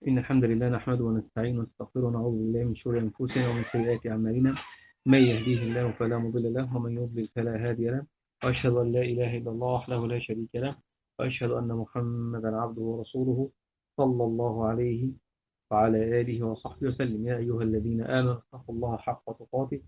إن الحمد لله نحمده ونستعينه ونستغفره ونعوذ بالله من شرور أنفسنا ومن سيئات أعمالنا. من يهديه الله فلا مضل له ومن يضلل فلا هادي له، وأشهد أن لا إله إلا الله وحده لا شريك له، وأشهد أن محمدا عبده ورسوله صلى الله عليه وعلى آله وصحبه وسلم. يا أيها الذين آمنوا اتقوا الله حق تقاته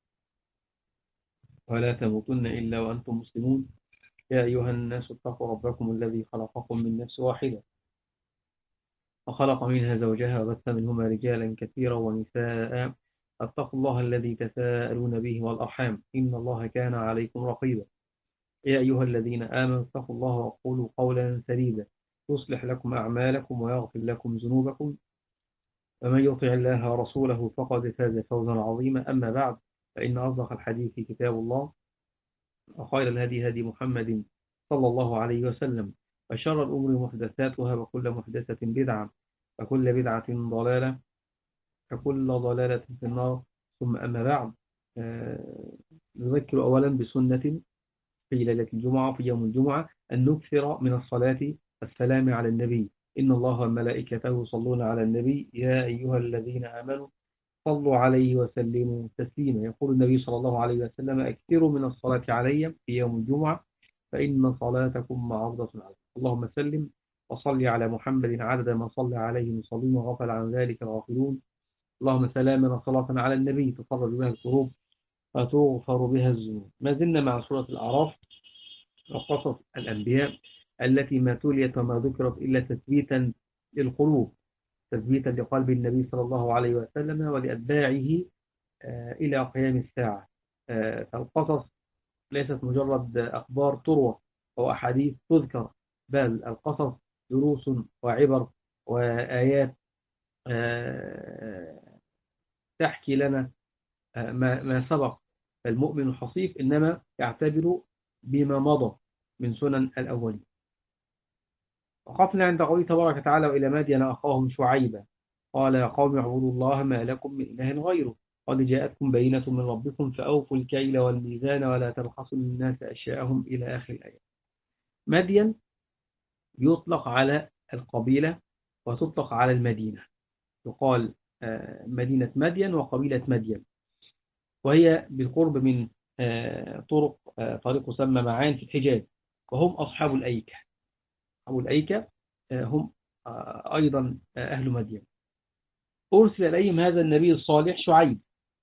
ولا تموتن إلا وأنتم مسلمون. يا أيها الناس اتقوا ربكم الذي خلقكم من نفس واحدة وخلق منها زوجها وبث منهما رجالا كثيرا ونساء. اتقوا الله الذي تساءلون به والأرحام إن الله كان عليكم رقيبا. يا أيها الذين آمنوا اتقوا الله وقولوا قولا سديدا يصلح لكم أعمالكم ويغفر لكم ذنوبكم، ومن يطع الله ورسوله فقد فاز فوزا عظيما. أما بعد، فإن أصدق الحديث كتاب الله، وخير الهدي هدي محمد صلى الله عليه وسلم، وشر الأمور محدثاتها وكل محدثة بدعة وكل بدعة ضلالة وكل ضلالة في النار. ثم أما بعد، نذكر أولا بسنة في ليلة الجمعة في يوم الجمعة أن نكثر من الصلاة والسلام على النبي. إن الله وملائكته يصلون على النبي يا أيها الذين آمنوا صلوا عليه وسلموا تسليما. يقول النبي صلى الله عليه وسلم: اكثروا من الصلاة علي في يوم الجمعة فإن صلاتكم معروضة علي. اللهم سلم وصل على محمد عدد ما صلى عليه المصلين وغفل عن ذلك الغافلون. اللهم سلاما وصلاة على النبي تفرج بها الكروب وتغفر بها الذنوب. ما زلنا مع سورة الأعراف وقصص الأنبياء التي ما تليت وما ذكرت إلا تثبيتا للقلوب، تثبيتا لقلب النبي صلى الله عليه وسلم ولأتباعه إلى قيام الساعة. فالقصص ليست مجرد أخبار تروى أو أحاديث تذكر، بل القصص دروس وعبر وآيات تحكي لنا ما سبق. المؤمن الحصيف إنما يعتبر بما مضى من سنن الأولين. وقفنا عند قوله تبارك وتعالى: وإلى مدين أخاهم شعيبا قال يا قوم اعبدوا الله ما لكم من إله غيره قد جاءتكم بينة من ربكم فأوفوا الكيل والميزان ولا تبخسوا الناس أشياءهم إلى آخر الآية. مدين يطلق على القبيلة وتطلق على المدينة، يقال مدينة مدين وقبيلة مدين، وهي بالقرب من طريق يسمى معان في الحجاز، وهم أصحاب الأيكة. أصحاب الأيكة هم أيضا أهل مدين. أرسل إليهم هذا النبي الصالح شعيب،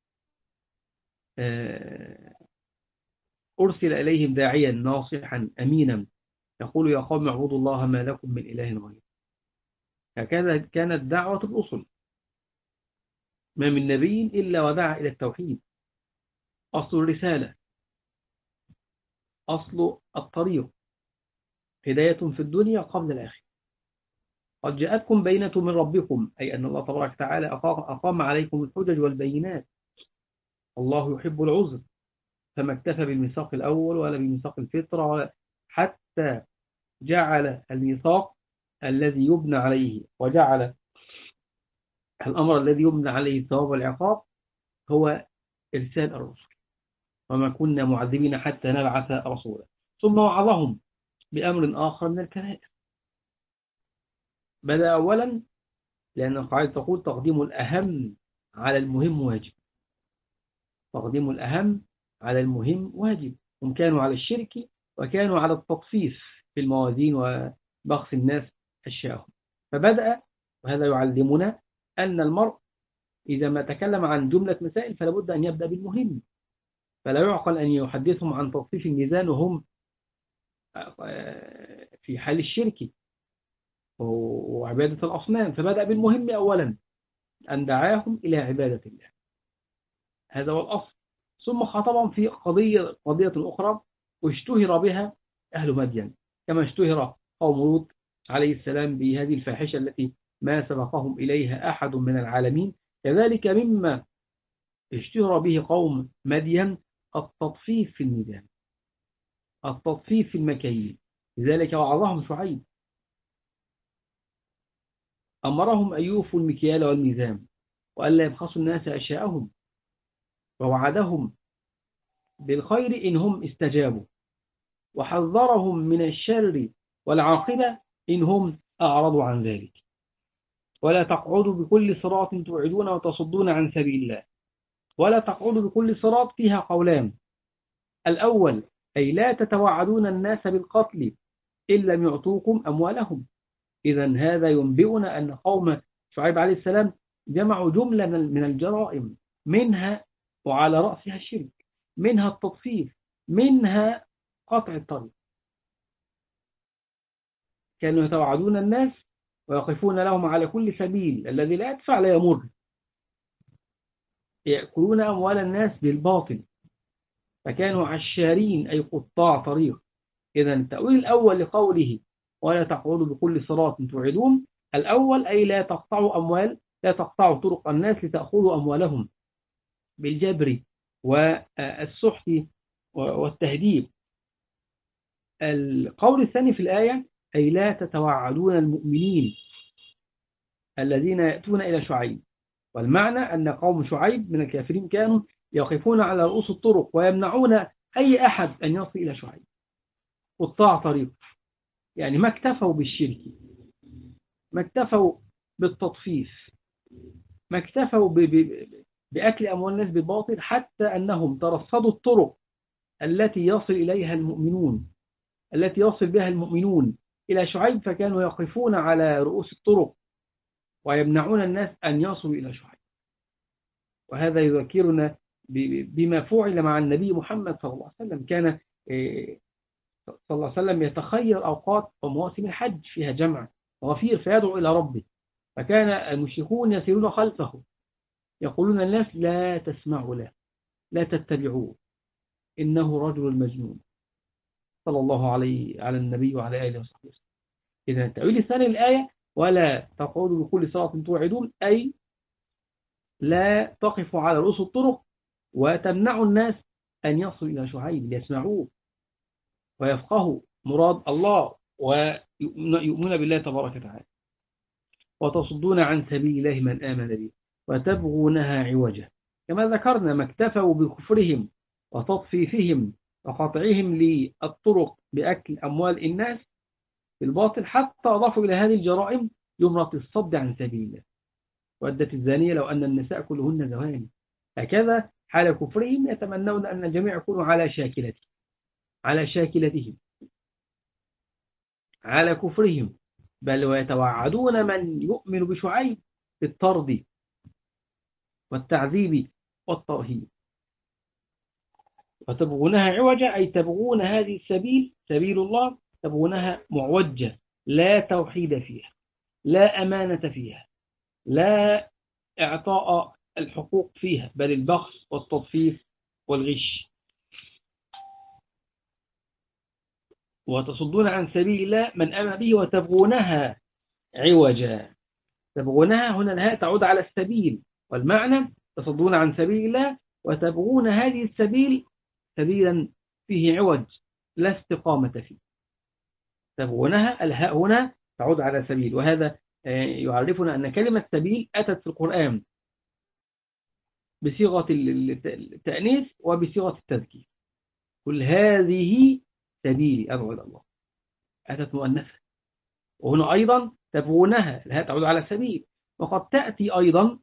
أرسل إليهم داعيا ناصحا أمينا يقول يا قوم اعبدوا الله ما لكم من إله غيره. هكذا كانت دعوة الرسل، ما من نبي إلا ودعا إلى التوحيد. أصل الرسالة، أصل الطريق، هداية في الدنيا قبل الآخرة. قد جاءتكم بينة من ربكم، أي أن الله تبارك وتعالى أقام عليكم الحجج والبينات. الله يحب العذر، فما اكتفى بالميثاق الأول ولا بميثاق الفطرة، حتى جعل الميثاق الذي يبنى عليه وجعل الأمر الذي يبنى عليه الثواب والعقاب هو إرسال الرسل. وما كنا معذبين حتى نبعث رسولا. ثم وعظهم بأمر آخر من الكبائر. بدأ أولا لأن القاعدة تقول تقديم الأهم على المهم واجب. تقديم الأهم على المهم واجب. هم كانوا على الشرك وكانوا على التطفيف في الموازين وبخس الناس أشياءهم. فبدأ، وهذا يعلمنا أن المرء إذا ما تكلم عن جملة مسائل فلا بد أن يبدأ بالمهم. فلا يعقل أن يحدثهم عن تطفيف الميزان وهم في حال الشرك وعبادة الأصنام. فبدأ بالمهم أولا، أن دعاهم إلى عبادة الله. هذا هو الأصل. ثم خاطبهم في قضية أخرى واشتهر بها أهل مدين، كما اشتهر قوم لوط عليه السلام بهذه الفاحشة التي ما سبقهم إليها أحد من العالمين. كذلك مما اشتهر به قوم مدين التطفيف في الميزان، التطفيف في المكاييل. لذلك وعظهم شعيب، أمرهم أن يوفوا المكيال والميزان وألا يبخسوا الناس أشياءهم، ووعدهم بالخير إن هم استجابوا، وحذرهم من الشر والعاقبة إن هم أعرضوا عن ذلك. ولا تقعدوا بكل صراط توعدون وتصدون عن سبيل الله. ولا تقعدوا بكل صراط فيها قولان: الأول أي لا تتوعدون الناس بالقتل إن لم يعطوكم أموالهم. إذا هذا ينبئنا أن قوم شعيب عليه السلام جمعوا جملة من الجرائم، منها وعلى رأسها الشرك، منها التطفيف، منها قطع الطريق. كانوا يتوعدون الناس ويقفون لهم على كل سبيل، الذي لا يدفع لا يمر، يأكلون أموال الناس بالباطل، فكانوا عشارين أي قطاع طريق. إذا التأويل الأول لقوله ولا تقعدوا بكل صراط توعدون، الأول أي لا تقطعوا أموال، لا تقطعوا طرق الناس لتأخذوا أموالهم بالجبر والسحت والتهديد. القول الثاني في الآية أي لا تتوعدون المؤمنين الذين يأتون إلى شعيب. والمعنى أن قوم شعيب من الكافرين كانوا يقفون على رؤوس الطرق ويمنعون أي أحد أن يصل إلى شعيب، قطاع طريق. يعني ما اكتفوا بالشرك، ما اكتفوا بالتطفيف، ما اكتفوا بأكل أموال الناس بالباطل، حتى أنهم ترصدوا الطرق التي يصل إليها المؤمنون، التي يصل بها المؤمنون إلى شعيب، فكانوا يقفون على رؤوس الطرق ويمنعون الناس أن يصلوا إلى شعيب. وهذا يذكرنا بما فعل مع النبي محمد صلى الله عليه وسلم. كان صلى الله عليه وسلم يتخير أوقات ومواسم الحج فيها جمع غفير فيدعو إلى ربه، فكان المشركون يسيرون خلفه يقولون الناس لا تسمعوا له، لا تتبعوه، إنه رجل مجنون، صلى الله على النبي وعلى آله وصحبه وسلم. إذا التأويل الثاني للآية ولا تقعدوا بكل صراط توعدون، أي لا تقفوا على رؤوس الطرق وتمنعوا الناس أن يصلوا إلى شعيب ليسمعوه ويفقهوا مراد الله ويؤمنون بالله تبارك وتعالى. وتصدون عن سبيل الله من آمن به وتبغونها عوجا، كما ذكرنا ما اكتفوا بكفرهم وتطفيفهم وقطعهم للطرق بأكل أموال الناس بالباطل، حتى أضافوا إلى هذه الجرائم جمرة الصد عن سبيل الله. وأدت الزانية لو أن النساء كلهن زواني. هكذا حال كفرهم يتمنون أن الجميع يكونوا على شاكلتهم، على كفرهم، بل ويتوعدون من يؤمن بشعيب بالطرد والتعذيب والترهيب. وتبغونها عوجا أي تبغون هذه السبيل، سبيل الله، تبغونها معوجة، لا توحيد فيها، لا أمانة فيها، لا إعطاء الحقوق فيها، بل البخس والتطفيف والغش. وتصدون عن سبيل الله من آمن به وتبغونها عوجا. تبغونها هنا الهاء تعود على السبيل، والمعنى تصدون عن سبيل الله وتبغون هذه السبيل سبيلا فيه عوج لا استقامة فيه. تبغونها، الهاء هنا تعود على سبيل، وهذا يعرفنا أن كلمة سبيل أتت في القرآن بصيغة التأنيث وبصيغة التذكير. كل هذه سبيلي أدعو إلى الله، أتت مؤنثة. وهنا أيضا تبغونها، الهاء تعود على سبيل، وقد تأتي أيضا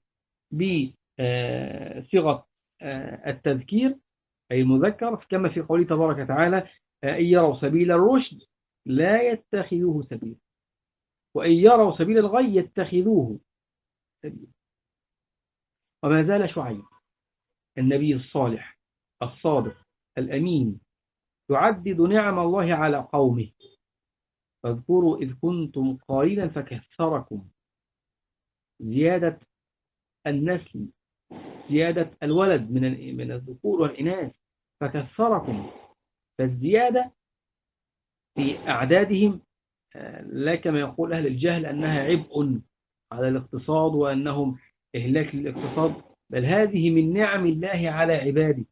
بصيغة التذكير أي المذكر، كما في قوله تبارك وتعالى إن يروا سبيل الرشد لا يتخذوه سبيل، وإن يروا سبيل الغي يتخذوه سبيل. وما زال شعيب النبي الصالح الصادق الأمين يعدد نعم الله على قومه. فاذكروا إذ كنتم قليلا فكثركم، زيادة النسل، زيادة الولد من الذكور والإناث، فكثركم، فالزيادة في أعدادهم لا كما يقول أهل الجهل أنها عبء على الاقتصاد وأنهم إهلاك للاقتصاد، بل هذه من نعم الله على عباده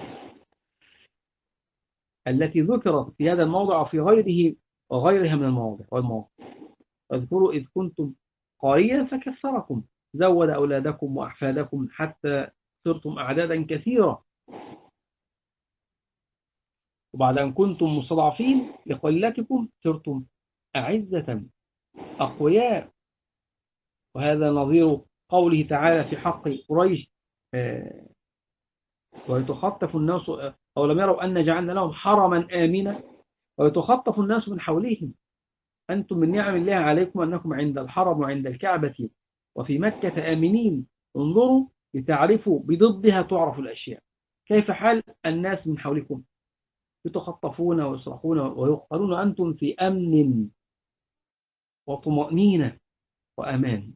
التي ذكرت في هذا الموضع وفي غيره وغيرها من المواضع والمواقف. اذكروا إذ كنتم قليلا فكثركم، زود أولادكم وأحفادكم حتى صرتم أعدادا كثيرة. وبعد أن كنتم مستضعفين لقلتكم صرتم أعزة أقوياء. وهذا نظير قوله تعالى في حق قريش آه، ويتخطف الناس أو لم يروا أن جعلنا لهم حرما آمنا ويتخطف الناس من حولهم. أنتم من نعم الله عليكم أنكم عند الحرم وعند الكعبة وفي مكة آمنين. انظروا لتعرفوا بضدها تعرف الأشياء. كيف حال الناس من حولكم؟ يتخطفون ويصرخون ويقتلون، أنتم في أمن وطمأنينة وأمان.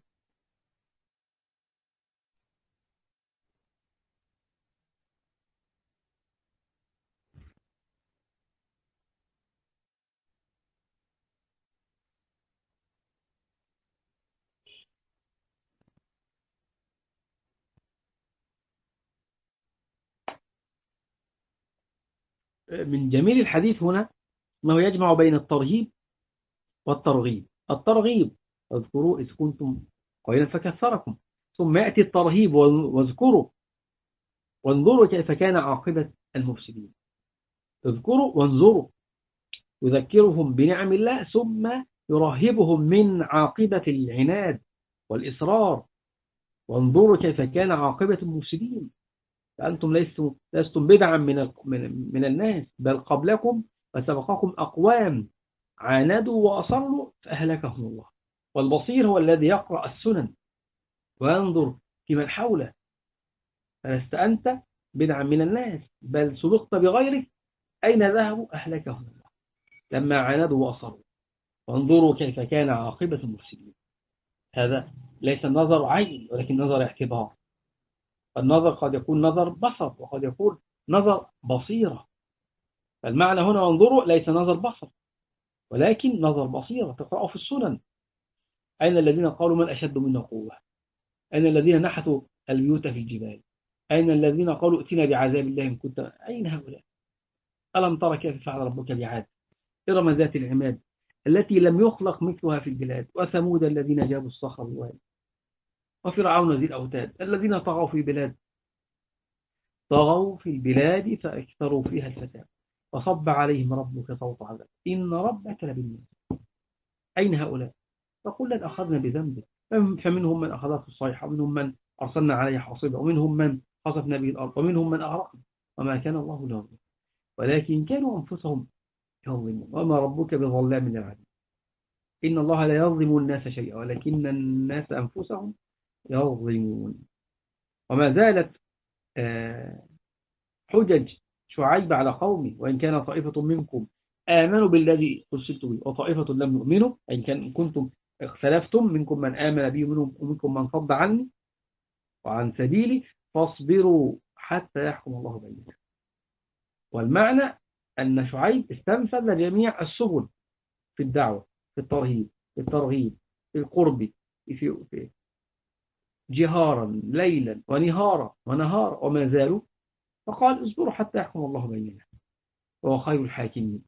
من جميل الحديث هنا أنه يجمع بين الترهيب والترغيب. الترغيب: اذكروا إذ كنتم قليلا فكثركم. ثم يأتي الترهيب: واذكروا وانظروا كيف كان عاقبة المفسدين. اذكروا وانظروا، يذكرهم بنعم الله ثم يرهبهم من عاقبة العناد والإصرار. وانظروا كيف كان عاقبة المفسدين. فأنتم لستم بدعا من الناس، بل قبلكم وسبقكم أقوام عاندوا وأصروا فأهلكهم الله. والبصير هو الذي يقرأ السنن وينظر في من حوله. فلست أنت بدعا من الناس، بل سبقت بغيرك. أين ذهبوا؟ أهلكهم الله لما عاندوا وأصروا. وانظروا كيف كان عاقبة المفسدين. هذا ليس نظر عين ولكن نظر اعتبار. النظر قد يكون نظر بصر وقد يكون نظر بصيرة. فالمعنى هنا وانظروا ليس نظر بصر ولكن نظر بصيرة. تقرأوا في السنن: أين الذين قالوا من أشد منا قوة؟ أين الذين نحتوا البيوت في الجبال؟ أين الذين قالوا ائتنا بعذاب الله إن كنت؟ أين هؤلاء؟ ألم ترى كيف فعل ربك بعاد إرم ذات العماد التي لم يخلق مثلها في البلاد وثمود الذين جابوا الصخر بالواد وفرعون ذي الأوتاد الذين طغوا في البلاد فأكثروا فيها الفساد فصب عليهم ربك صوت عذاب إن ربك لبالمرصاد. أين هؤلاء؟ فكلا أخذنا بذنبه، فمنهم من أخذته الصيحة ومنهم من أرسلنا عليه حاصبا ومنهم من خسفنا به الأرض ومنهم من أغرقنا وما كان الله ليظلمهم ولكن كانوا أنفسهم يظلمون وما ربك بظلام للعبيد إن الله لا يظلم الناس شيئا ولكن الناس أنفسهم يظلمون. وما زالت حجج شعيب على قومه: وإن كان طائفة منكم آمنوا بالذي أرسلت به وطائفة لم يؤمنوا، إن كنتم اختلفتم منكم من آمن بي ومنكم من صد عني وعن سبيلي فاصبروا حتى يحكم الله بينكم. والمعنى أن شعيب استنفذ جميع السبل في الدعوة، في الترهيب، في الترغيب، في القرب، في جهارا ليلا ونهارا ونهارا وما زالوا. فقال: اصبروا حتى يحكم الله بيننا وهو خير الحاكمين.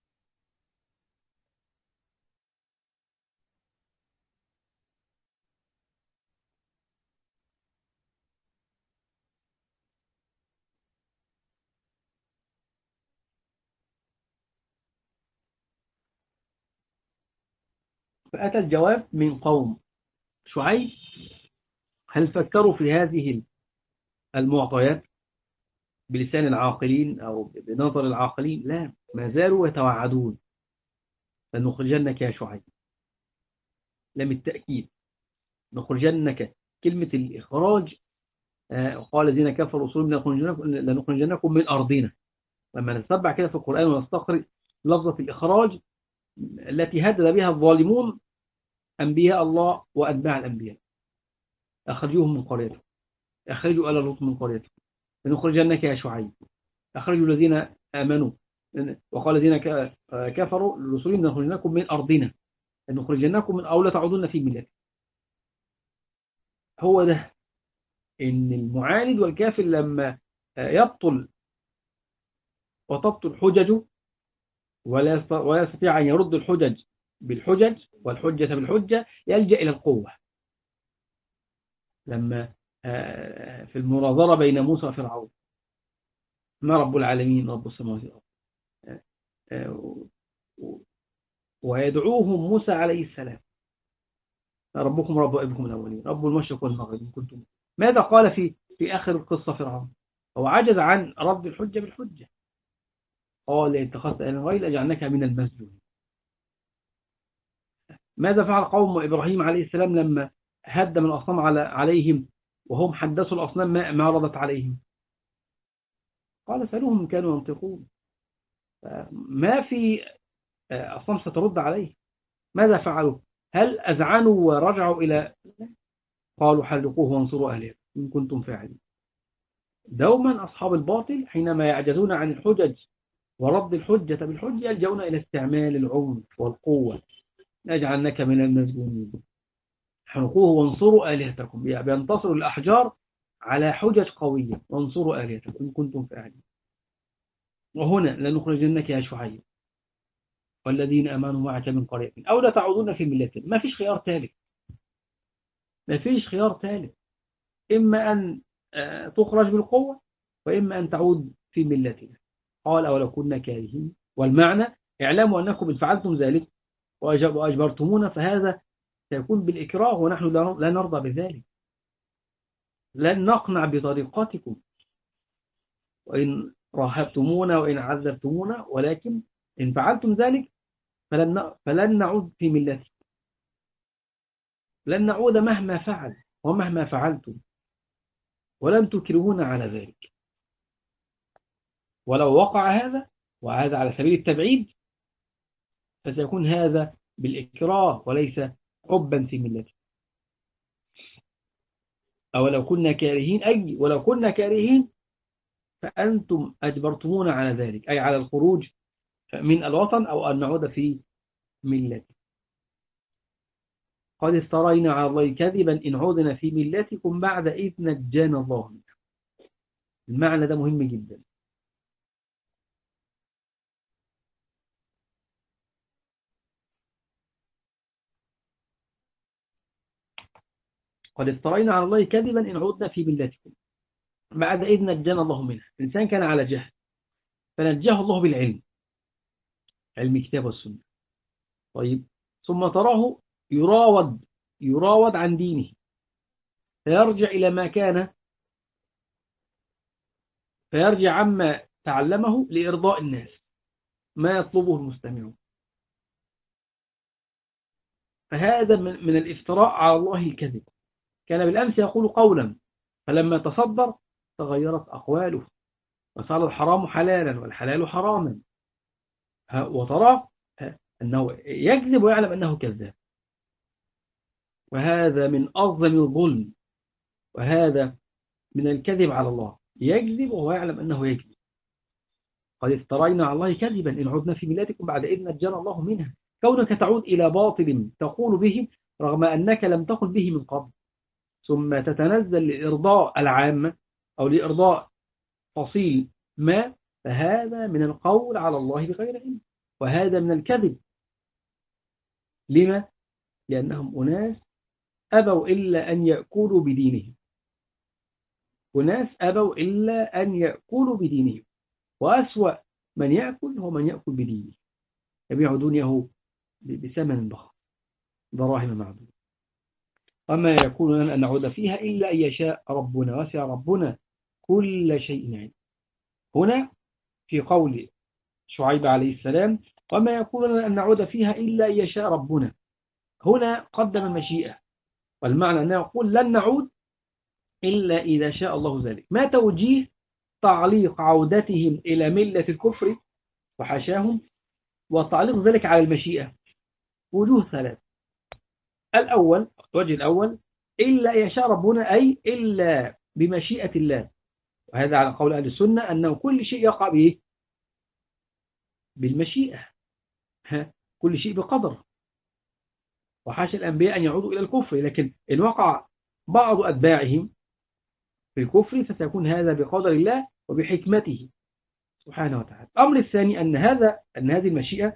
فأتى الجواب من قوم شعيب: هل فكروا في هذه المعطيات بلسان العاقلين أو بنظر العاقلين؟ لا، ما زالوا يتوعدون: لنخرجنك يا شعيب. لم التأكيد، نخرجنك. كلمة الإخراج قال الذين كفروا رسولهم لنخرجنكم من أرضنا. لما نتبع كده في القرآن ونستخرج لفظة الإخراج التي هدد بها الظالمون أنبياء الله وأتباع الأنبياء: أخرجوهم من قريتهم، أخرجوا آل لوط من قريتهم، لنخرجنك يا شعيب. أخرجوا الذين آمنوا. وقال الذين كفروا لرسلهم لنخرجنكم من أرضنا، لنخرجنكم من أو لا تعودون في ملة. هو ده إن المعاند والكافر لما يبطل وتبطل حججه ولا يستطيع أن يرد الحجج بالحجج والحجة بالحجة يلجأ إلى القوة. لما في المناظرة بين موسى وفرعون: ما رب العالمين رب السماوات والأرض. ويدعوهم موسى عليه السلام ربكم رب أبيكم الأولين رب المشرق والمغرب إن كنتم. ماذا قال في آخر القصة فرعون؟ هو عجز عن رد الحجة بالحجة، قال إن اتخذت إلها غيري لأجعلنك من المسجونين. ماذا فعل قوم إبراهيم عليه السلام لما هدم الأصنام عليهم وهم حدثوا الأصنام ما ردت عليهم؟ قال سألوهم إن كانوا ينطقون. ما في أصنام سترد عليه. ماذا فعلوا؟ هل أذعنوا ورجعوا إلى، قالوا حرقوه وانصروا أهله إن كنتم فاعلين. دوما أصحاب الباطل حينما يعجزون عن الحجج ورد الحجة بالحجة يلجؤون إلى استعمال العنف والقوة. نجعلنك من المسجونين، حرقوه وانصروا آلهتكم، بينتصروا الأحجار على حجج قوية، وانصروا آلهتكم إن كنتم فاعلين. وهنا لنخرجنك يا شعيب والذين آمنوا معك من قريتنا أو لا تعودون في ملتنا. ما فيش خيار ثالث، ما فيش خيار ثالث. إما أن تخرج بالقوة، وإما أن تعود في ملتنا. قال أولو كنا كارهين. والمعنى اعلموا أنكم إن فعلتم ذلك وأجبرتمونا فهذا سيكون بالإكراه، ونحن لا نرضى بذلك، لن نقنع بطريقتكم وإن راهبتمونا وإن عذبتمونا، ولكن إن فعلتم ذلك فلن نعود في ملتكم، لن نعود مهما فعل ومهما فعلتم، ولن تكرهونا على ذلك. ولو وقع هذا، وهذا على سبيل التبعيد، فسيكون هذا بالإكراه وليس حبا في ملته. أو لو كنا كارهين، أي ولو كنا كارهين فأنتم أجبرتمونا على ذلك، أي على الخروج من الوطن أو أن نعود في ملته. قد افترينا على الله كذبا إن عودنا في ملتكم بعد إذ نجانا الله منها. المعنى ده مهم جدا. قد افترينا على الله كذبا إن عودنا في ملتكم بعد إذ نجانا الله منها. الإنسان كان على جهل فنجاه الله بالعلم، علم الكتاب والسنة. طيب، ثم تراه يراود عن دينه، فيرجع إلى ما كان، فيرجع عما تعلمه لإرضاء الناس، ما يطلبه المستمعون. فهذا من الافتراء على الله الكذب. كان بالأمس يقول قولا، فلما تصدر تغيرت أقواله، وصار الحرام حلالا والحلال حراما، وترى أنه يكذب ويعلم أنه كذاب. وهذا من أعظم الظلم، وهذا من الكذب على الله، يكذب وهو يعلم أنه يكذب. قد افترينا على الله كذبا إن عدنا في ملتكم بعد إذ نجانا الله منها. كونك تعود إلى باطل تقول به رغم أنك لم تقل به من قبل، ثم تتنزل لإرضاء العامة أو لإرضاء فصيل ما، فهذا من القول على الله بغير علم، وهذا من الكذب. لما؟ لأنهم أناس أبوا إلا أن يأكلوا بدينهم، أناس أبوا إلا أن يأكلوا بدينهم، وأسوأ من يأكل هو من يأكل بدينه، يبيع دنياه بثمن بخس، دراهم معدودة. وما يكون لنا أن نعود فيها إلا أن يشاء ربنا، وسع ربنا كل شيء علم. هنا في قول شعيب عليه السلام وما يكون لنا أن نعود فيها إلا أن يشاء ربنا، هنا قدم المشيئة، والمعنى أنه يقول لن نعود إلا إذا شاء الله ذلك. ما توجيه تعليق عودتهم إلى ملة الكفر وحشاهم وتعليق ذلك على المشيئة؟ وجوه ثلاث. الأول، الوجه الأول، إلا يشاء ربنا، أي إلا بمشيئة الله. وهذا على قول أهل السنة أنه كل شيء يقع به بالمشيئة، كل شيء بقدر. وحاشا الأنبياء أن يعودوا إلى الكفر، لكن إن وقع بعض أتباعهم في الكفر فسيكون هذا بقدر الله وبحكمته سبحانه وتعالى. الأمر الثاني أن هذه المشيئة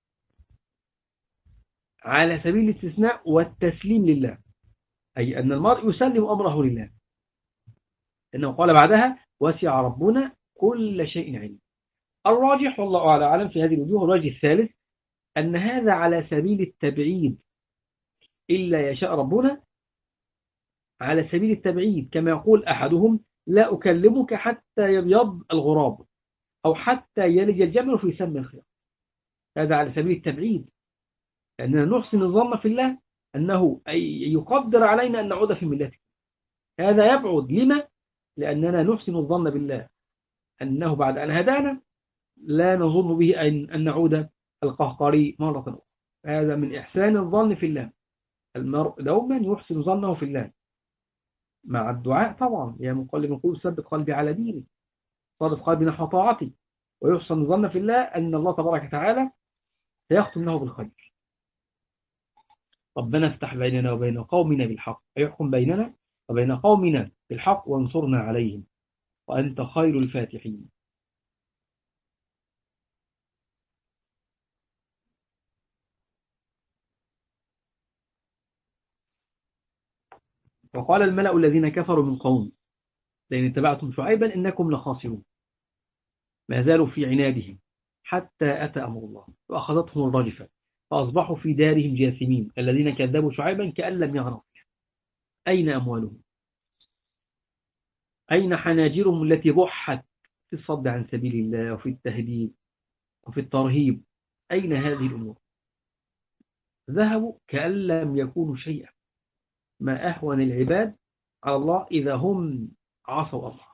على سبيل الاستثناء والتسليم لله، أي أن المرء يسلم أمره لله، إنه قال بعدها وسع ربنا كل شيء علم. الراجح والله أعلم في هذه الوجوه، الوجه الثالث، أن هذا على سبيل التبعيد، إلا يشاء ربنا على سبيل التبعيد، كما يقول أحدهم لا أكلمك حتى يبيض الغراب، أو حتى يلج الجمل في سم الخياط. هذا على سبيل التبعيد، لأننا نحسن الظن في الله أنه يقدر علينا أن نعود في ملته. هذا يبعد لما؟ لأننا نحسن الظن بالله أنه بعد أن هدانا لا نظن به أن نعود القهقري مرة أخرى. هذا من إحسان الظن في الله. المرء دوما يحسن ظنه في الله مع الدعاء طبعا، يا مقلب القلوب ثبت قلبي على دينك، صرف قلبي نحو طاعتي، ويحسن الظن في الله أن الله تبارك وتعالى سيختم له بالخير. ربنا افتح بيننا وبين قومنا بالحق، يحكم بيننا وبين قومنا بالحق وانصرنا عليهم وأنت خير الفاتحين. وقال الملأ الذين كفروا من قوم لئن اتبعتم شعيبا إنكم لخاسرون، ما زالوا في عنادهم حتى أتى أمر الله وأخذتهم الرجفة فأصبحوا في دارهم جاثمين. الذين كذبوا شعيبا كأن لم يغنوا فيها. أين أموالهم؟ أين حناجرهم التي بحت في الصد عن سبيل الله وفي التهديد وفي الترهيب؟ أين هذه الأمور؟ ذهبوا كأن لم يكونوا شيئا. ما أهون العباد على الله إذا هم عصوا الله،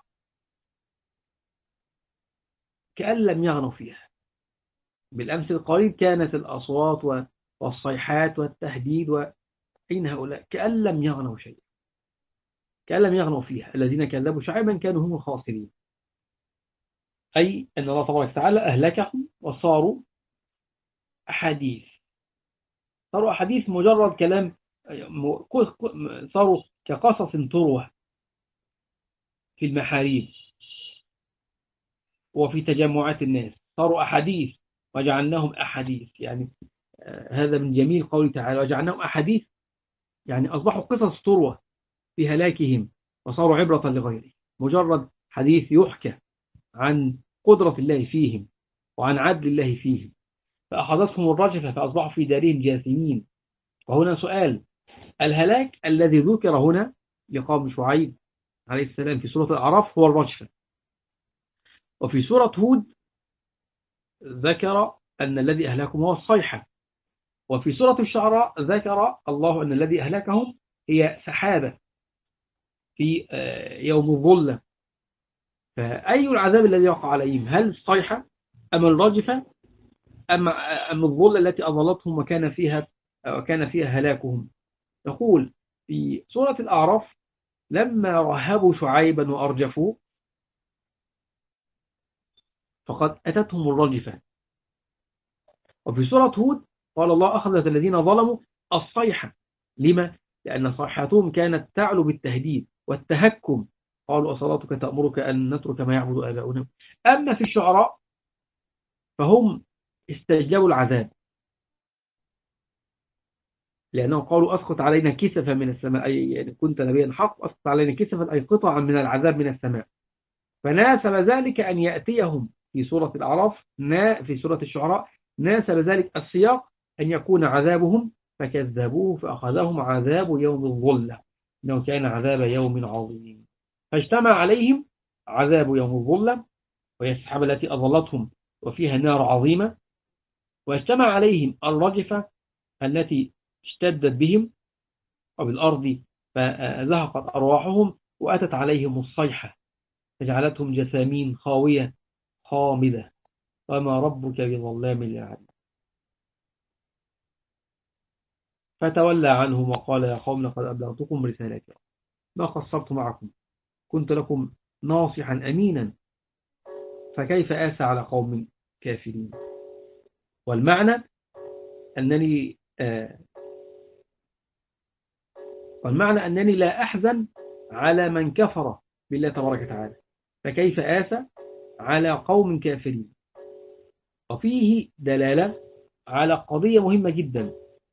كأن لم يغنوا فيها. بالأمس القريب كانت الأصوات والصيحات والتهديد، وأين هؤلاء؟ كأن لم يغنوا شيئا، كأن لم يغنوا فيها. الذين كذبوا شعيبا كانوا هم الخاسرين، أي أن الله تبارك وتعالى أهلكهم وصاروا أحاديث. صاروا أحاديث مجرد كلام، صاروا كقصص تروى في المحاريب وفي تجمعات الناس. صاروا أحاديث وجعلناهم أحاديث، يعني هذا من جميل قوله تعالى وجعلناهم أحاديث، يعني أصبحوا قصص تروى في هلاكهم وصاروا عبرة لغيره. مجرد حديث يحكى عن قدرة الله فيهم وعن عدل الله فيهم، فأخذتهم الرجفة فأصبحوا في دارهم جاثمين. وهنا سؤال: الهلاك الذي ذكر هنا لقوم شعيب عليه السلام في سورة الأعراف هو الرجفة، وفي سورة هود ذكر أن الذي أهلكهم هو الصيحة، وفي سورة الشعراء ذكر الله أن الذي أهلكهم هي سحابة في يوم الظلة. فأي العذاب الذي يقع عليهم؟ هل الصيحة أم الرجفة أم الظلة التي أظلتهم وكان فيها هلاكهم؟ يقول في سورة الأعراف لما رهبوا شعيبا وأرجفوه فقد أتتهم الرجفة. وفي سورة هود قال الله أخذت الذين ظلموا الصيحة. لما؟ لأن صيحتهم كانت تعلو بالتهديد والتهكم. قالوا أصلاتك تأمرك أن نترك ما يعبد آباؤنا. أما في الشعراء فهم استجلبوا العذاب، لأنهم قالوا أسقط علينا كسفا من السماء، يعني كنت نبيا حق، أسقط علينا كسفا أي قطعا من العذاب من السماء. فناسب ذلك أن يأتيهم في سورة الأعراف في سورة الشعراء ناسب ذلك السياق أن يكون عذابهم فكذبوه فأخذهم عذاب يوم الظلة، إنه كان عذاب يوم عظيم. فاجتمع عليهم عذاب يوم الظلة وهي السحابة التي أظلتهم وفيها نار عظيمة، واجتمع عليهم الرجفة التي اشتدت بهم وبالأرض فزهقت أرواحهم، وأتت عليهم الصيحة فجعلتهم جثامين خاوية خامدة وما ربك بظلام للعبيد. فتولى عنهم وقال يا قوم لقد أبلغتكم رسالتي ما قصرت معكم كنت لكم ناصحا أمينا فكيف آسى على قوم كافرين. والمعنى أنني لا أحزن على من كفر بالله تبارك وتعالى، فكيف آسى على قوم كافرين. وفيه دلالة على قضية مهمة جدا.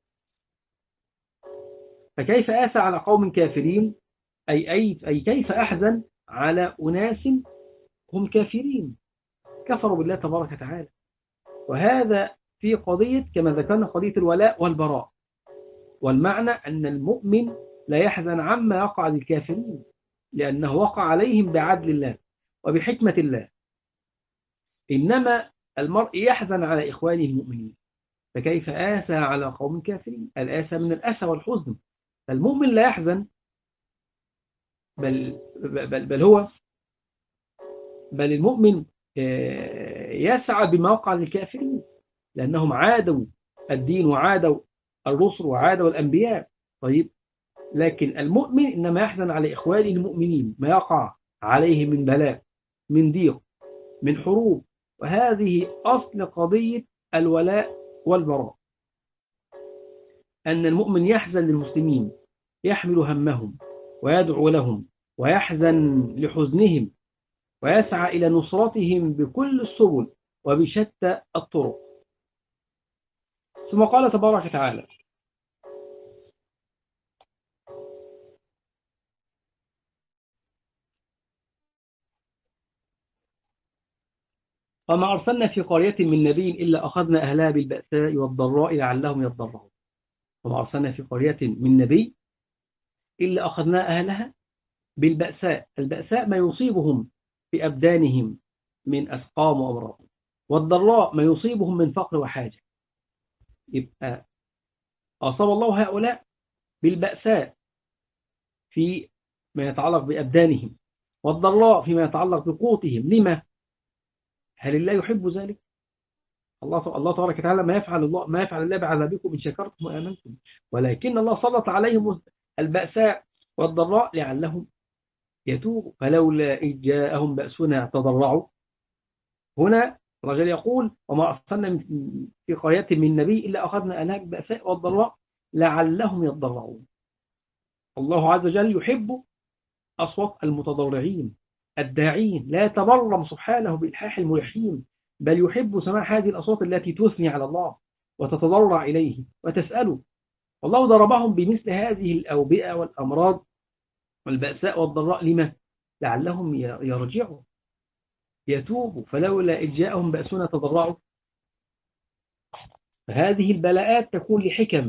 فكيف آسى على قوم كافرين أي كيف أحزن على أناس هم كافرين كفروا بالله تبارك وتعالى. وهذا في قضية كما ذكرنا قضية الولاء والبراء، والمعنى أن المؤمن لا يحزن عما يقع للكافرين، لأنه وقع عليهم بعدل الله وبحكمة الله. إنما المرء يحزن على إخوانه المؤمنين، فكيف آسى على قوم كافرين؟ الآسى من الأسى والحزن. فالمؤمن لا يحزن، بل هو بل المؤمن يسعى بما وقع للكافرين، لأنهم عادوا الدين وعادوا الرسل وعادوا الأنبياء. طيب، لكن المؤمن إنما يحزن على إخوانه المؤمنين ما يقع عليه من بلاء، من ضيق، من حروب. وهذه أصل قضية الولاء والبراء، أن المؤمن يحزن للمسلمين، يحمل همهم ويدعو لهم ويحزن لحزنهم، ويسعى إلى نصرتهم بكل السبل وبشتى الطرق. ثم قال تبارك وتعالى: وما أرسلنا في قرية من نبي إلا أخذنا أهلها بالبأساء والضراء لعلهم يضرعون. وما أرسلنا في قرية من نبي إلا أخذنا أهلها بالبأساء. البأساء ما يصيبهم في أبدانهم من أسقام وأمراض، والضراء ما يصيبهم من فقر وحاجة. يبقى أصاب الله هؤلاء بالبأساء في ما يتعلق بأبدانهم، والضراء فيما يتعلق بقوتهم. لما؟ هل الله يحب ذلك؟ الله تبارك وتعالى ما يفعل الله بعذابكم إن شكرتم وآمنتم، ولكن الله سلط عليهم البأساء والضراء لعلهم يتوبوا. فلولا إذ جاءهم بأسنا تضرعوا. هنا الرجل يقول: وما أرسلنا في قرية من نبي إلا أخذنا أهلها بالبأساء والضراء لعلهم يضرعون. الله عز وجل يحب أصوات المتضرعين الداعين، لا يتبرم سبحانه بإلحاح الملحين، بل يحب سماع هذه الأصوات التي تثني على الله وتتضرع إليه وتسأله. والله ضربهم بمثل هذه الأوبئة والأمراض والبأساء والضراء. لما؟ لعلهم يرجعوا يتوبوا. فلولا إذ جاءهم بأسنا تضرعوا. فهذه البلاءات تكون لحكم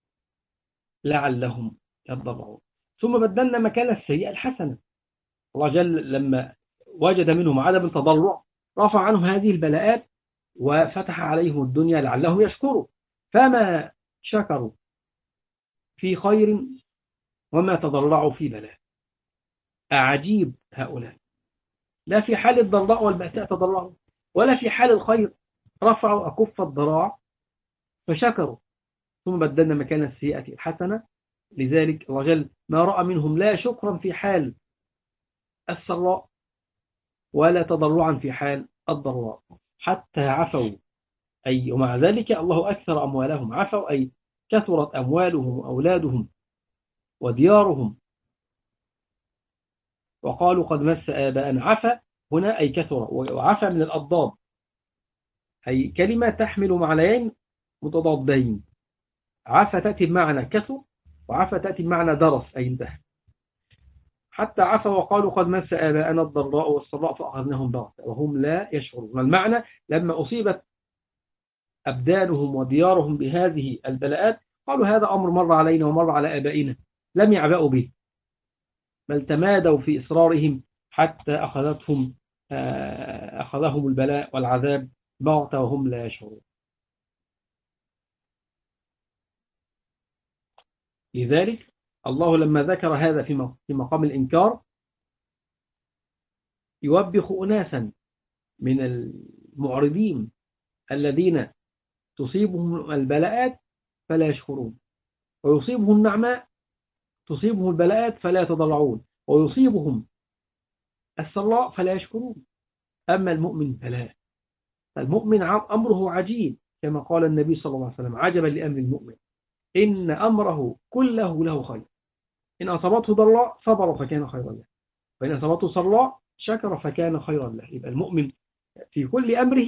لعلهم يضرعون. ثم بدلنا مكان السيئة الحسنة. الله جل لما وجد منهم عدم التضرع رفع عنهم هذه البلاءات وفتح عليهم الدنيا لعلهم يشكروا. فما شكروا في خير وما تضرعوا في بلاء. أعجيب هؤلاء، لا في حال الضراء والبأساء تضرعوا، ولا في حال الخير رفعوا أكف الضراع فشكروا. ثم بدلنا مكان السيئة الحسنة. لذلك الله جل ما رأى منهم لا شكرا في حال السراء ولا تضرعا في حال الضراء، حتى عفوا. أي ومع ذلك الله أكثر أموالهم. عفوا أي كثرت أموالهم وأولادهم وديارهم، وقالوا قد مس آباءنا. عفا هنا أي كثر، وعفا من الأضداد، أي كلمة تحمل معنيين متضادين. عفا تأتي بمعنى كثر، وعفا تأتي بمعنى درس أي انتهى. حتى عفا وقالوا قد مس آباءنا الضراء والسراء فأخذناهم بغتة وهم لا يشعرون. المعنى لما أصيبت أبدانهم وديارهم بهذه البلاءات قالوا هذا أمر مر علينا ومر على آبائنا، لم يعبأوا به، بل تمادوا في إصرارهم حتى أخذهم البلاء والعذاب بغتة وهم لا يشعرون. لذلك الله لما ذكر هذا في مقام الإنكار يوبخ أناسا من المعرضين الذين تصيبهم البلاءات فلا يشكرون، ويصيبهم النعماء تصيبهم البلاءات فلا يتضرعون، ويصيبهم السراء فلا يشكرون. أما المؤمن فلا. المؤمن أمره عجيب، كما قال النبي صلى الله عليه وسلم: عجبا لأمر المؤمن إن أمره كله له خير، إن أصابته ضراء صبر فكان خيرا له، وإن أصابته سراء شكر فكان خيرا له. يبقى المؤمن في كل أمره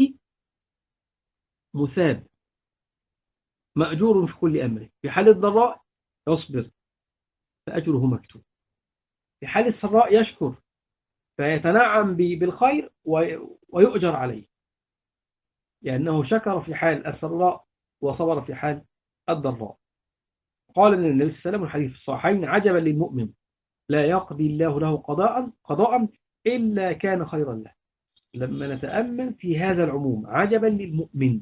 مثاب، مأجور في كل أمره. في حال الضراء يصبر فأجره مكتوب، في حال السراء يشكر فيتنعم بالخير ويؤجر عليه، لأنه شكر في حال السراء وصبر في حال الضراء. قال النبي صلى الله عليه وسلم الحديث في الصحيحين: عجبا للمؤمن لا يقضي الله له قضاء إلا كان خيرا له. لما نتأمل في هذا العموم عجبا للمؤمن،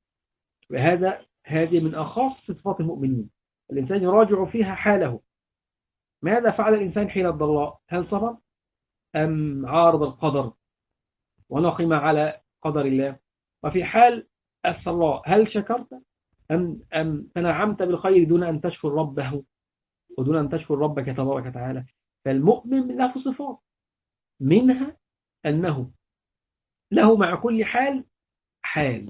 هذه من أخص صفات المؤمنين. الإنسان يراجع فيها حاله، ماذا فعل الإنسان حين الضراء؟ هل صبر أم عارض القدر ونقم على قدر الله؟ وفي حال السراء هل شكرت أم تنعمت بالخير دون أن تشكر ربه ودون أن تشكر ربك تبارك وتعالى؟ فالمؤمن له صفات، منها أنه له مع كل حال.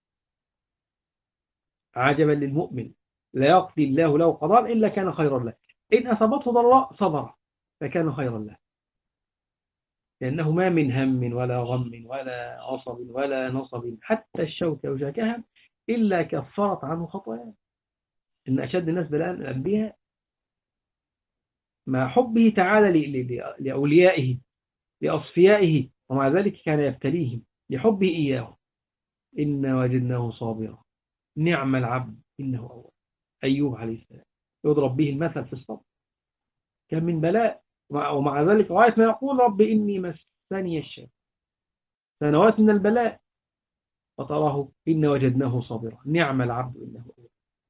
عجبا للمؤمن لا يقضي الله له قضاء إلا كان خيرا له. إن أصابته ضراء صبر فكان خيرا له، لأنه ما من هم ولا غم ولا عصب ولا نصب حتى الشوك وشاكها إلا كفرت عنه خطاياه. إن أشد الناس بلاء الأنبياء مع حبه تعالى لأوليائه لأصفيائه، ومع ذلك كان يبتليهم لحبه إياه. إنا وجدناه صابرا نعم العبد إنه أول. أيوب عليه السلام يضرب به المثل في الصبر، كان من بلاء ومع ذلك غاية ما يقول: رب إني مسني الشر، سنوات من البلاء، وتراه إنا وجدناه صابرا نعم العبد إنه أول.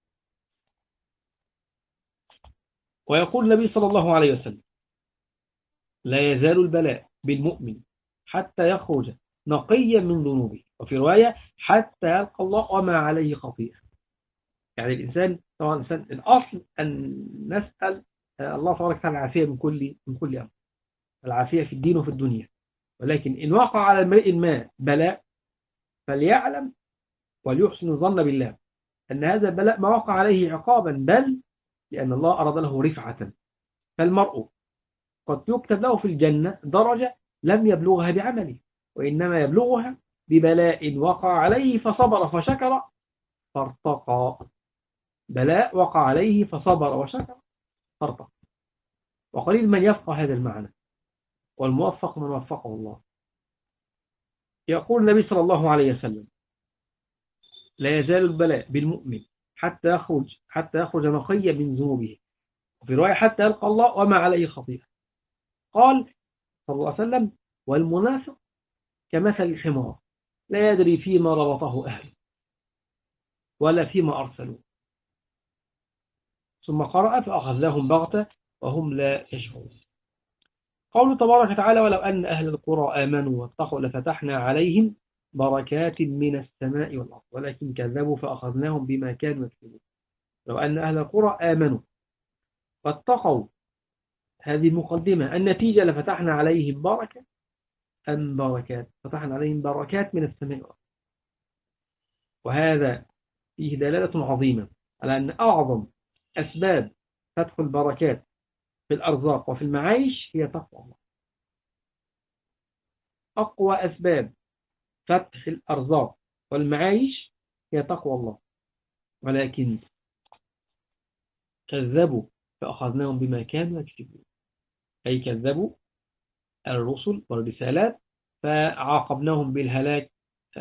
ويقول النبي صلى الله عليه وسلم: لا يزال البلاء بالمؤمن حتى يخرج نقيا من ذنوبه، وفي رواية حتى يلقى الله وما عليه خطيئة. يعني الإنسان طبعا الأصل أن نسأل الله تبارك وتعالى العافية من كل أمر، العافية في الدين وفي الدنيا. ولكن إن وقع على امرئ ما بلاء فليعلم وليحسن الظن بالله أن هذا البلاء ما وقع عليه عقابا، بل لأن الله أراد له رفعة. فالمرء قد يكتب له في الجنة درجة لم يبلغها بعمله، وإنما يبلغها ببلاء وقع عليه فصبر فشكر فارتقى. بلاء وقع عليه فصبر وشكر فارتقى. وقليل من يفقه هذا المعنى، والموفق من وفقه الله. يقول النبي صلى الله عليه وسلم: لا يزال البلاء بالمؤمن حتى يخرج نقيا من ذنوبه، وفي رواية حتى يلقى الله وما عليه خطيئة. قال صلى الله عليه وسلم: والمنافق كمثل الحمار لا يدري فيما ربطه أهله ولا فيما أرسلوه. ثم قرأ: فأخذناهم بغتة وهم لا يشعرون. قوله تبارك وتعالى: ولو أن أهل القرى آمنوا واتقوا لفتحنا عليهم بركات من السماء والأرض ولكن كذبوا فأخذناهم بما كانوا يكسبون. لو أن أهل القرى آمنوا واتقوا، هذه مقدمة. النتيجة: لفتحنا عليهم بركة أم بركات، فتحنا عليهم بركات من السماء والأرض. وهذا فيه دلالة عظيمة على أن أعظم أسباب فتح البركات في الأرزاق وفي المعايش هي تقوى الله. أقوى أسباب فتح الأرزاق والمعايش هي تقوى الله، ولكن كذبوا فأخذناهم بما كانوا يكسبون، أي كذبوا الرسل والرسالات فعاقبناهم بالهلاك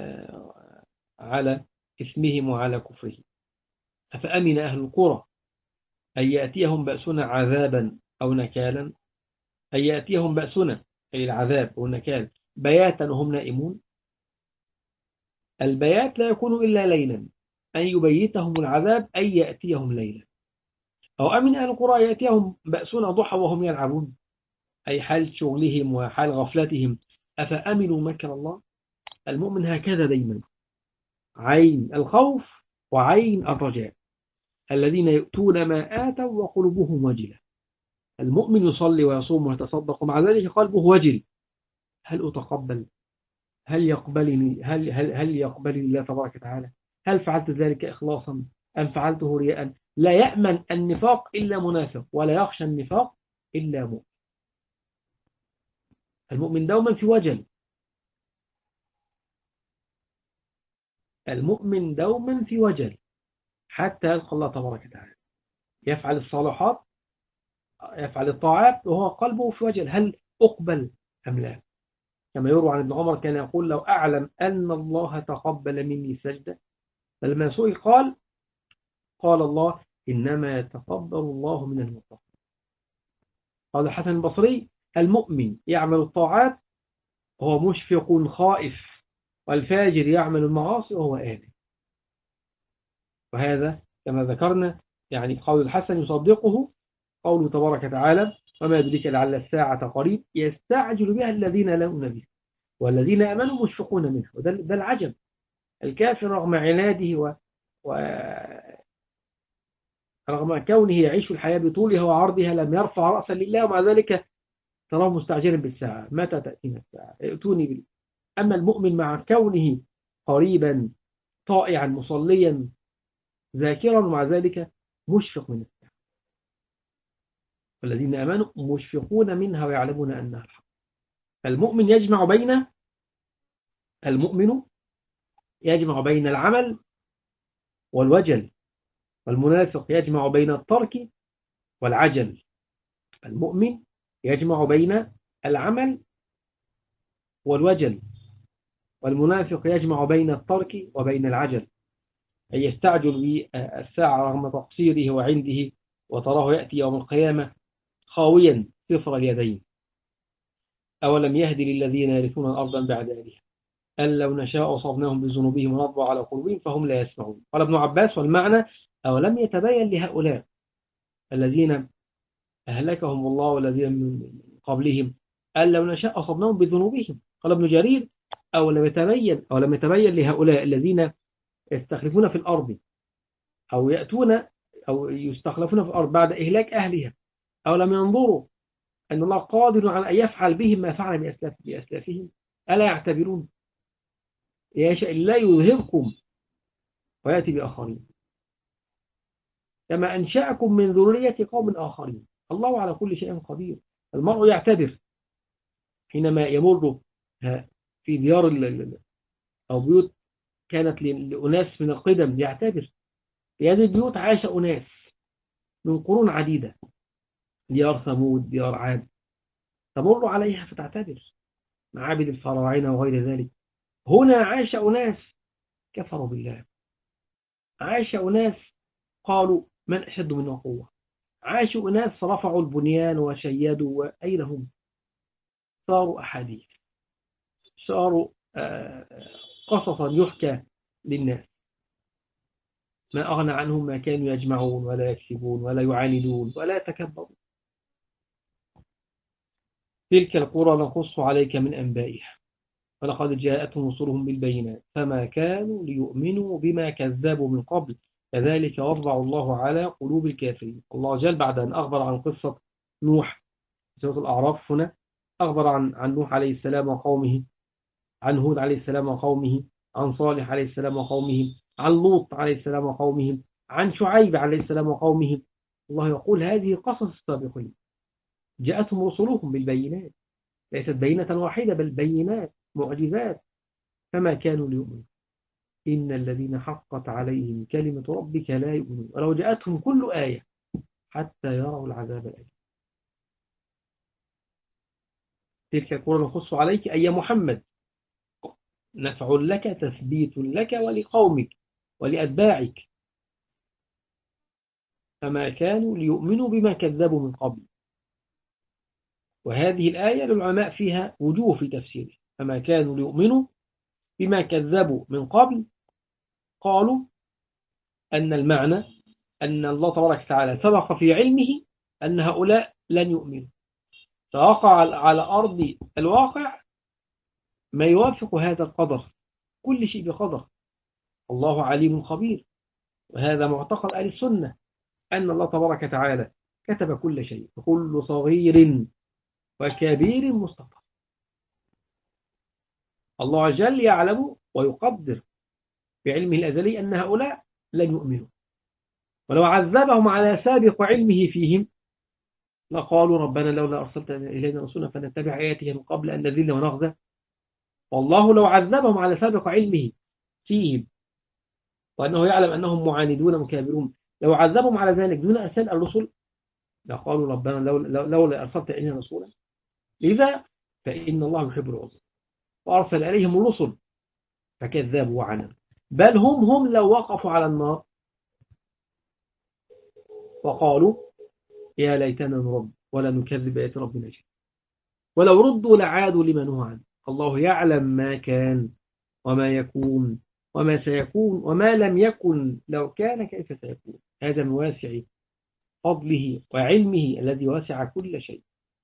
على إثمهم وعلى كفرهم. أفأمن أهل القرى أن يأتيهم بأسنا عذابا أو نكالا، أن يأتيهم بأسنا أي العذاب أو النكال بياتا وهم نائمون. البيات لا يكون إلا ليلا، أن يبيتهم العذاب أي يأتيهم ليلا. أو أمن أهل القرى يأتيهم بأسنا ضحى وهم يلعبون، أي حال شغلهم وحال غفلتهم. أفأمنوا مكر الله. المؤمن هكذا دايما، عين الخوف وعين الرجاء، الذين يؤتون ما آتوا وقلوبهم وجلة. المؤمن يصلي ويصوم ويتصدق ومع ذلك قلبه وجل: هل أتقبل؟ هل يقبلني؟ هل يقبلني الله تبارك وتعالى؟ هل فعلت ذلك إخلاصا أم فعلته رياء؟ لا يأمن النفاق إلا منافق، ولا يخشى النفاق إلا مؤمن. المؤمن دوما في وجل، المؤمن دوما في وجل حتى يلقى الله تبارك وتعالى. يفعل الصالحات، يفعل الطاعات وهو قلبه في وجل: هل أقبل أم لا؟ كما يروى عن ابن عمر كان يقول: لو أعلم أن الله تقبل مني سجدة. فلما سئل قال الله: إنما يتقبل الله من المتقين. قال الحسن البصري: المؤمن يعمل الطاعات وهو مشفق خائف، والفاجر يعمل المعاصي وهو آمن. وهذا كما ذكرنا يعني قول الحسن يصدقه قوله تبارك وتعالى: وما يدريك لعل الساعة قريب يستعجل بها الذين لا يؤمنون بها والذين آمنوا مشفقون منها. وده العجب، الكافر رغم عناده رغم كونه يعيش الحياة بطولها وعرضها لم يرفع رأسا لله، ومع ذلك تراه مستعجلا بالساعة. متى تأتينا الساعة؟ ائتوني أما المؤمن مع كونه قريبا طائعا مصليا ذاكرا ومع ذلك مشفق من الساعة. والذين آمنوا مشفقون منها ويعلمون أنها الحق. المؤمن يجمع بين العمل والوجل، والمنافق يجمع بين الترك والعجل. المؤمن يجمع بين العمل والوجل، والمنافق يجمع بين الترك وبين العجل، أي يستعجل بالساعة رغم تقصيره وعنده، وتراه يأتي يوم القيامة خاويا صفر اليدين. أولم يهدي للذين يرثون الأرض من بعد أهلها أن لو نشاء أصبناهم بذنوبهم ونطبع على قلوبهم فهم لا يسمعون. قال ابن عباس: والمعنى أولم يتبين لهؤلاء الذين أهلكهم الله والذين من قبلهم أن لو نشاء أصبناهم بذنوبهم. قال ابن جرير: أولم يتبين لهؤلاء الذين يستخلفون في الأرض أو يأتون أو يستخلفون في الأرض بعد إهلاك أهلها، أو لم ينظروا أن الله قادر على أن يفعل بهم ما فعل بأسلافهم؟ ألا يعتبرون؟ يشاء الله يظهركم ويأتي بآخرين كما أنشأكم من ذرية قوم آخرين. الله على كل شيء قدير. المرء يعتبر حينما يمر في ديار أو بيوت كانت لأناس من القدم، يعتبر في هذه البيوت عاش أناس من قرون عديدة، ديار ثمود، ديار عاد، تمر عليها فتعتبر، معابد الفراعنة وغير ذلك. هنا عاش أناس كفروا بالله، عاش أناس قالوا من أشد منا قوة، عاشوا أناس رفعوا البنيان وشيدوا، وأين هم؟ صاروا أحاديث، صاروا قصصا يحكى للناس، ما أغنى عنهم ما كانوا يجمعون ولا يكسبون ولا يعاندون ولا يتكبرون. تلك القرى نقص عليك من أنبائها ولقد جاءتهم رسلهم بالبينات فما كانوا ليؤمنوا بما كذبوا من قبل كذلك يطبع الله على قلوب الكافرين. الله جل بعد أن أخبر عن قصة نوح في سورة الأعراف، هنا أخبر عن نوح عليه السلام وقومه، عن هود عليه السلام وقومه، عن صالح عليه السلام وقومه، عن لوط عليه السلام وقومهم، عن شعيب عليه السلام وقومه. الله يقول: هذه قصص السابقين جاءتهم رسلهم بالبينات، ليست بينة واحدة بل بينات معجزات، فما كانوا ليؤمنوا إن الذين حقت عليهم كلمة ربك لا يؤمنون ولو جاءتهم كل آية حتى يروا العذاب الأليم. تلك القرى نقص عليك أي محمد، نفع لك تثبيت لك ولقومك ولأتباعك، فما كانوا ليؤمنوا بما كذبوا من قبل. وهذه الآية للعلماء فيها وجوه في تفسيره. فما كانوا ليؤمنوا بما كذبوا من قبل، قالوا أن المعنى أن الله تبارك وتعالى سبق في علمه أن هؤلاء لن يؤمنوا، فوقع على أرض الواقع ما يوافق هذا القدر، كل شيء بقدر، الله عليم خبير. وهذا معتقد أهل السنة أن الله تبارك وتعالى كتب كل شيء، كل صغير وكبير مستطر. الله جل يعلم ويقدر بعلمه الأزلي أن هؤلاء لن يؤمنوا، ولو عذبهم على سابق علمه فيهم لقالوا ربنا لولا أرسلت إلينا رسولا فنتبع آياته من قبل أن نذل ونخزى. والله لو عذبهم على سابق علمه فيهم وأنه يعلم أنهم معاندون مكابرون، لو عذبهم على ذلك دون أرسال الرسل لقالوا ربنا لولا أرسلت إلينا رسولا. لذا فإن الله يحب العذر وأرسل إليهم الرسل فكذبوا وعنوا، بل هم لو وقفوا على النار وقالوا يا ليتنا نرد ولا نكذب بآيات ربنا شيء ولو ردوا لعادوا لما نهوا عنه. الله يعلم ما كان وما يكون وما سيكون وما لم يكن لو كان كيف سيكون. هذا من واسع فضله وعلمه الذي وسع كل شيء.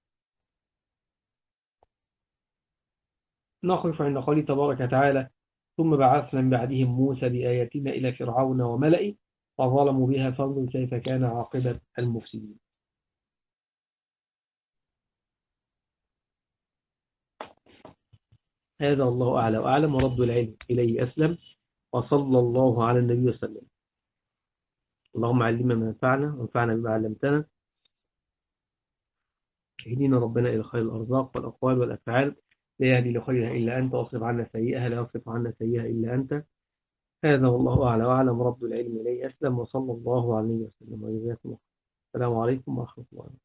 نقف عند قوله تبارك وتعالى ثم بعثنا من بعدهم موسى بآياتنا إلى فرعون وملئه فظلموا بها فانظر كيف كان عاقبة المفسدين. هذا الله أعلى وأعلم ورب العلم إليه أسلم وصلى الله على النبي وسلم. اللهم علمنا ما ينفعنا وانفعنا بما علمتنا. اهدنا ربنا إلى خير الأرزاق والأقوال والأفعال لا يهدي لخيرها إلا أنت واصرف عنا سيئها لا يصرف عنا سيئها إلا أنت. هذا والله أعلى وأعلم رب العلم إليه أسلم وصلى الله عليه وسلم وجزاكم الله. السلام عليكم ورحمة الله.